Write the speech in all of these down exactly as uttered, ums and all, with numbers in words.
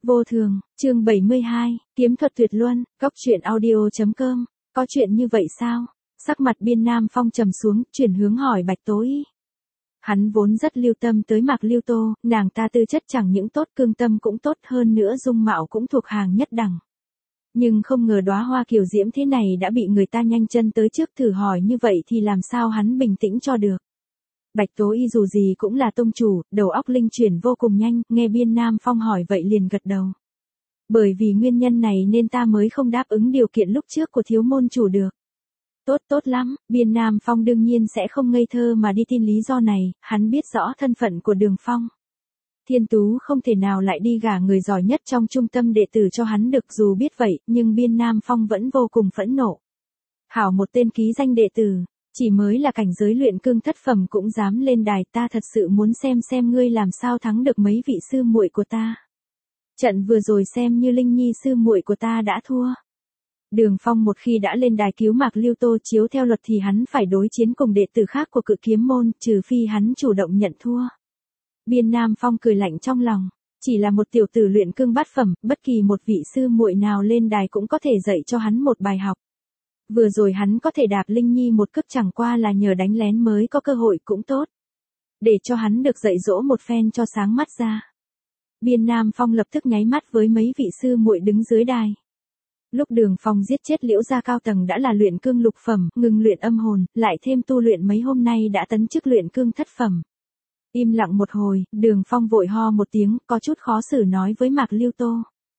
Vô thường, chương bảy mươi hai, kiếm thuật tuyệt luân, góc truyện audio.com, có chuyện như vậy sao? Sắc mặt Biên Nam Phong trầm xuống, chuyển hướng hỏi Bạch Tố Y. Hắn vốn rất lưu tâm tới Mạc Lưu Tô, nàng ta tư chất chẳng những tốt, cương tâm cũng tốt, hơn nữa dung mạo cũng thuộc hàng nhất đẳng. Nhưng không ngờ đóa hoa kiều diễm thế này đã bị người ta nhanh chân tới trước, thử hỏi như vậy thì làm sao hắn bình tĩnh cho được. Bạch Tố Y dù gì cũng là tông chủ, đầu óc linh chuyển vô cùng nhanh, nghe Biên Nam Phong hỏi vậy liền gật đầu. Bởi vì nguyên nhân này nên ta mới không đáp ứng điều kiện lúc trước của thiếu môn chủ được. Tốt tốt lắm, Biên Nam Phong đương nhiên sẽ không ngây thơ mà đi tin lý do này, hắn biết rõ thân phận của Đường Phong. Thiên Tú không thể nào lại đi gả người giỏi nhất trong trung tâm đệ tử cho hắn được, dù biết vậy, nhưng Biên Nam Phong vẫn vô cùng phẫn nộ. Hảo một tên ký danh đệ tử, chỉ mới là cảnh giới luyện cương thất phẩm cũng dám lên đài, ta thật sự muốn xem xem ngươi làm sao thắng được mấy vị sư muội của ta. Trận vừa rồi xem như Linh Nhi sư muội của ta đã thua. Đường Phong một khi đã lên đài cứu Mạc Lưu Tô, chiếu theo luật thì hắn phải đối chiến cùng đệ tử khác của Cự Kiếm môn, trừ phi hắn chủ động nhận thua. Biên Nam Phong cười lạnh trong lòng, chỉ là một tiểu tử luyện cương bát phẩm, bất kỳ một vị sư muội nào lên đài cũng có thể dạy cho hắn một bài học. Vừa rồi hắn có thể đạp Linh Nhi một cước chẳng qua là nhờ đánh lén mới có cơ hội cũng tốt. Để cho hắn được dạy dỗ một phen cho sáng mắt ra. Biên Nam Phong lập tức nháy mắt với mấy vị sư muội đứng dưới đài. Lúc Đường Phong giết chết Liễu gia cao tầng đã là luyện cương lục phẩm, ngừng luyện âm hồn, lại thêm tu luyện mấy hôm nay đã tấn chức luyện cương thất phẩm. Im lặng một hồi, Đường Phong vội ho một tiếng, có chút khó xử nói với Mạc Lưu Tô.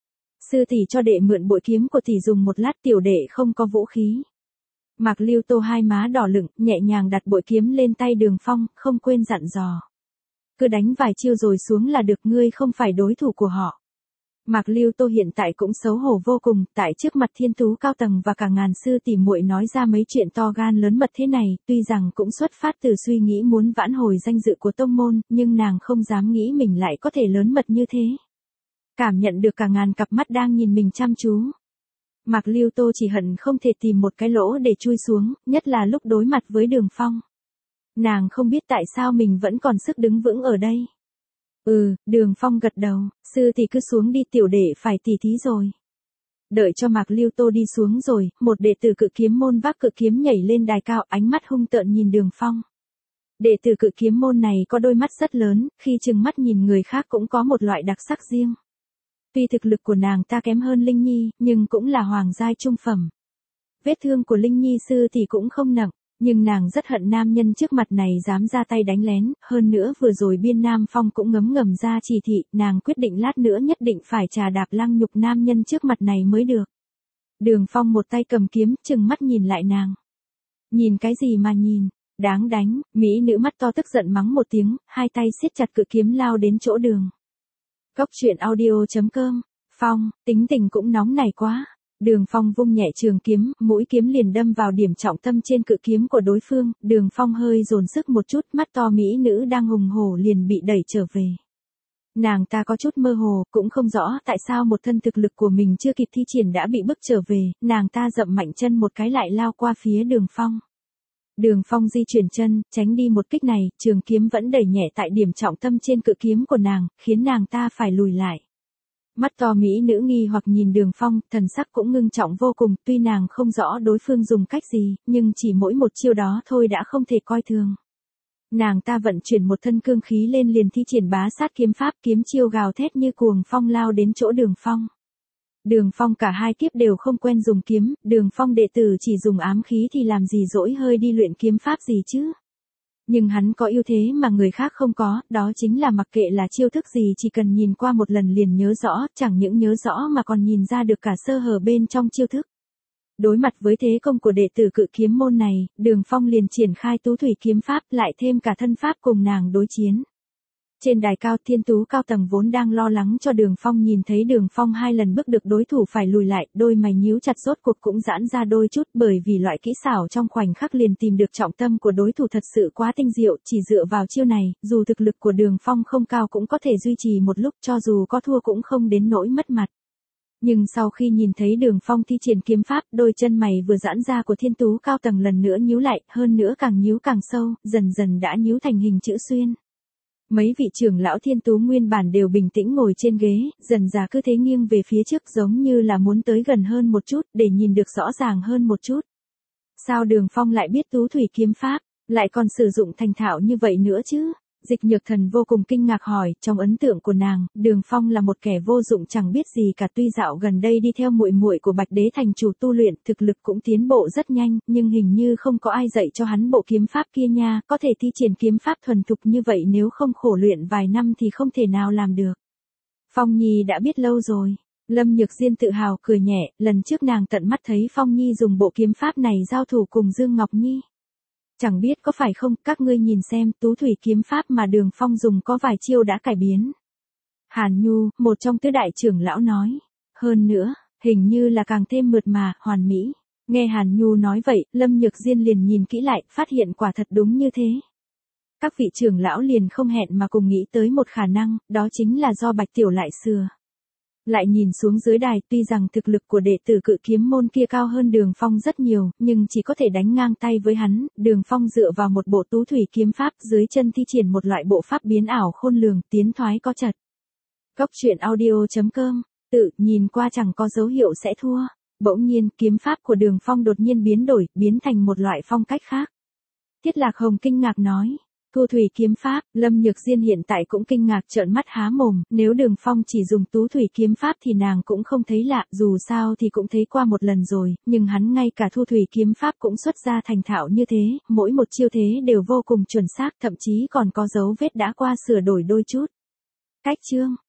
Sư tỷ cho đệ mượn bội kiếm của tỷ dùng một lát, tiểu đệ không có vũ khí. Mạc Lưu Tô hai má đỏ lửng, nhẹ nhàng đặt bội kiếm lên tay Đường Phong, không quên dặn dò. Cứ đánh vài chiêu rồi xuống là được, ngươi không phải đối thủ của họ. Mạc Lưu Tô hiện tại cũng xấu hổ vô cùng, tại trước mặt Thiên Tú cao tầng và cả ngàn sư tỷ muội nói ra mấy chuyện to gan lớn mật thế này, tuy rằng cũng xuất phát từ suy nghĩ muốn vãn hồi danh dự của tông môn, nhưng nàng không dám nghĩ mình lại có thể lớn mật như thế. Cảm nhận được cả ngàn cặp mắt đang nhìn mình chăm chú. Mạc Lưu Tô chỉ hận không thể tìm một cái lỗ để chui xuống, nhất là lúc đối mặt với Đường Phong. Nàng không biết tại sao mình vẫn còn sức đứng vững ở đây. Ừ, Đường Phong gật đầu, sư thì cứ xuống đi, tiểu đệ phải tỉ thí rồi. Đợi cho Mạc Lưu Tô đi xuống rồi, một đệ tử Cự Kiếm môn vác cự kiếm nhảy lên đài cao, ánh mắt hung tợn nhìn Đường Phong. Đệ tử Cự Kiếm môn này có đôi mắt rất lớn, khi trừng mắt nhìn người khác cũng có một loại đặc sắc riêng. Tuy thực lực của nàng ta kém hơn Linh Nhi, nhưng cũng là hoàng giai trung phẩm. Vết thương của Linh Nhi sư thì cũng không nặng, nhưng nàng rất hận nam nhân trước mặt này dám ra tay đánh lén, hơn nữa vừa rồi Biên Nam Phong cũng ngấm ngầm ra chỉ thị, nàng quyết định lát nữa nhất định phải trà đạp lăng nhục nam nhân trước mặt này mới được. Đường Phong một tay cầm kiếm, trừng mắt nhìn lại nàng. Nhìn cái gì mà nhìn, đáng đánh, mỹ nữ mắt to tức giận mắng một tiếng, hai tay siết chặt cự kiếm lao đến chỗ Đường. Góc truyện audio.com, Phong, tính tình cũng nóng nảy quá. Đường Phong vung nhẹ trường kiếm, mũi kiếm liền đâm vào điểm trọng tâm trên cự kiếm của đối phương, Đường Phong hơi dồn sức một chút, mắt to mỹ nữ đang hùng hổ liền bị đẩy trở về. Nàng ta có chút mơ hồ, cũng không rõ tại sao một thân thực lực của mình chưa kịp thi triển đã bị bức trở về, nàng ta dậm mạnh chân một cái lại lao qua phía Đường Phong. Đường Phong di chuyển chân, tránh đi một kích này, trường kiếm vẫn đẩy nhẹ tại điểm trọng tâm trên cự kiếm của nàng, khiến nàng ta phải lùi lại. Mắt to mỹ nữ nghi hoặc nhìn Đường Phong, thần sắc cũng ngưng trọng vô cùng, tuy nàng không rõ đối phương dùng cách gì, nhưng chỉ mỗi một chiêu đó thôi đã không thể coi thường. Nàng ta vận chuyển một thân cương khí lên liền thi triển bá sát kiếm pháp, kiếm chiêu gào thét như cuồng phong lao đến chỗ Đường Phong. Đường Phong cả hai kiếp đều không quen dùng kiếm, Đường Phong đệ tử chỉ dùng ám khí thì làm gì dỗi hơi đi luyện kiếm pháp gì chứ. Nhưng hắn có ưu thế mà người khác không có, đó chính là mặc kệ là chiêu thức gì chỉ cần nhìn qua một lần liền nhớ rõ, chẳng những nhớ rõ mà còn nhìn ra được cả sơ hở bên trong chiêu thức. Đối mặt với thế công của đệ tử Cự Kiếm môn này, Đường Phong liền triển khai Tú Thủy kiếm pháp, lại thêm cả thân pháp cùng nàng đối chiến. Trên đài cao, Thiên Tú cao tầng vốn đang lo lắng cho Đường Phong nhìn thấy Đường Phong hai lần bước được đối thủ phải lùi lại, đôi mày nhíu chặt rốt cuộc cũng giãn ra đôi chút, bởi vì loại kỹ xảo trong khoảnh khắc liền tìm được trọng tâm của đối thủ thật sự quá tinh diệu, chỉ dựa vào chiêu này, dù thực lực của Đường Phong không cao cũng có thể duy trì một lúc, cho dù có thua cũng không đến nỗi mất mặt. Nhưng sau khi nhìn thấy Đường Phong thi triển kiếm pháp, đôi chân mày vừa giãn ra của Thiên Tú cao tầng lần nữa nhíu lại, hơn nữa càng nhíu càng sâu, dần dần đã nhíu thành hình chữ xuyên. Mấy vị trưởng lão thiên tú nguyên bản đều bình tĩnh ngồi trên ghế, dần dà cứ thế nghiêng về phía trước giống như là muốn tới gần hơn một chút để nhìn được rõ ràng hơn một chút. Sao Đường Phong lại biết tú thủy kiếm pháp, lại còn sử dụng thành thạo như vậy nữa chứ? Dịch Nhược Thần vô cùng kinh ngạc hỏi, trong ấn tượng của nàng, Đường Phong là một kẻ vô dụng chẳng biết gì cả, tuy dạo gần đây đi theo muội muội của Bạch Đế thành chủ tu luyện, thực lực cũng tiến bộ rất nhanh, nhưng hình như không có ai dạy cho hắn bộ kiếm pháp kia nha, có thể thi triển kiếm pháp thuần thục như vậy nếu không khổ luyện vài năm thì không thể nào làm được. Phong Nhi đã biết lâu rồi. Lâm Nhược Diên tự hào cười nhẹ, lần trước nàng tận mắt thấy Phong Nhi dùng bộ kiếm pháp này giao thủ cùng Dương Ngọc Nhi. Chẳng biết có phải không, các ngươi nhìn xem, tú thủy kiếm pháp mà Đường Phong dùng có vài chiêu đã cải biến. Hàn Nhu, một trong tứ đại trưởng lão nói. Hơn nữa, hình như là càng thêm mượt mà, hoàn mỹ. Nghe Hàn Nhu nói vậy, Lâm Nhược Diên liền nhìn kỹ lại, phát hiện quả thật đúng như thế. Các vị trưởng lão liền không hẹn mà cùng nghĩ tới một khả năng, đó chính là do Bạch Tiểu lại sửa. Lại nhìn xuống dưới đài, tuy rằng thực lực của đệ tử Cự Kiếm môn kia cao hơn Đường Phong rất nhiều, nhưng chỉ có thể đánh ngang tay với hắn. Đường Phong dựa vào một bộ tú thủy kiếm pháp, dưới chân thi triển một loại bộ pháp biến ảo khôn lường, tiến thoái có chật. Cốc truyện audio chấm com, tự nhìn qua chẳng có dấu hiệu sẽ thua. Bỗng nhiên, kiếm pháp của Đường Phong đột nhiên biến đổi, biến thành một loại phong cách khác. Tiết Lạc Hồng kinh ngạc nói. Thu thủy kiếm pháp, Lâm Nhược Diên hiện tại cũng kinh ngạc trợn mắt há mồm, nếu Đường Phong chỉ dùng tú thủy kiếm pháp thì nàng cũng không thấy lạ, dù sao thì cũng thấy qua một lần rồi, nhưng hắn ngay cả thu thủy kiếm pháp cũng xuất ra thành thạo như thế, mỗi một chiêu thế đều vô cùng chuẩn xác, thậm chí còn có dấu vết đã qua sửa đổi đôi chút. Cách chương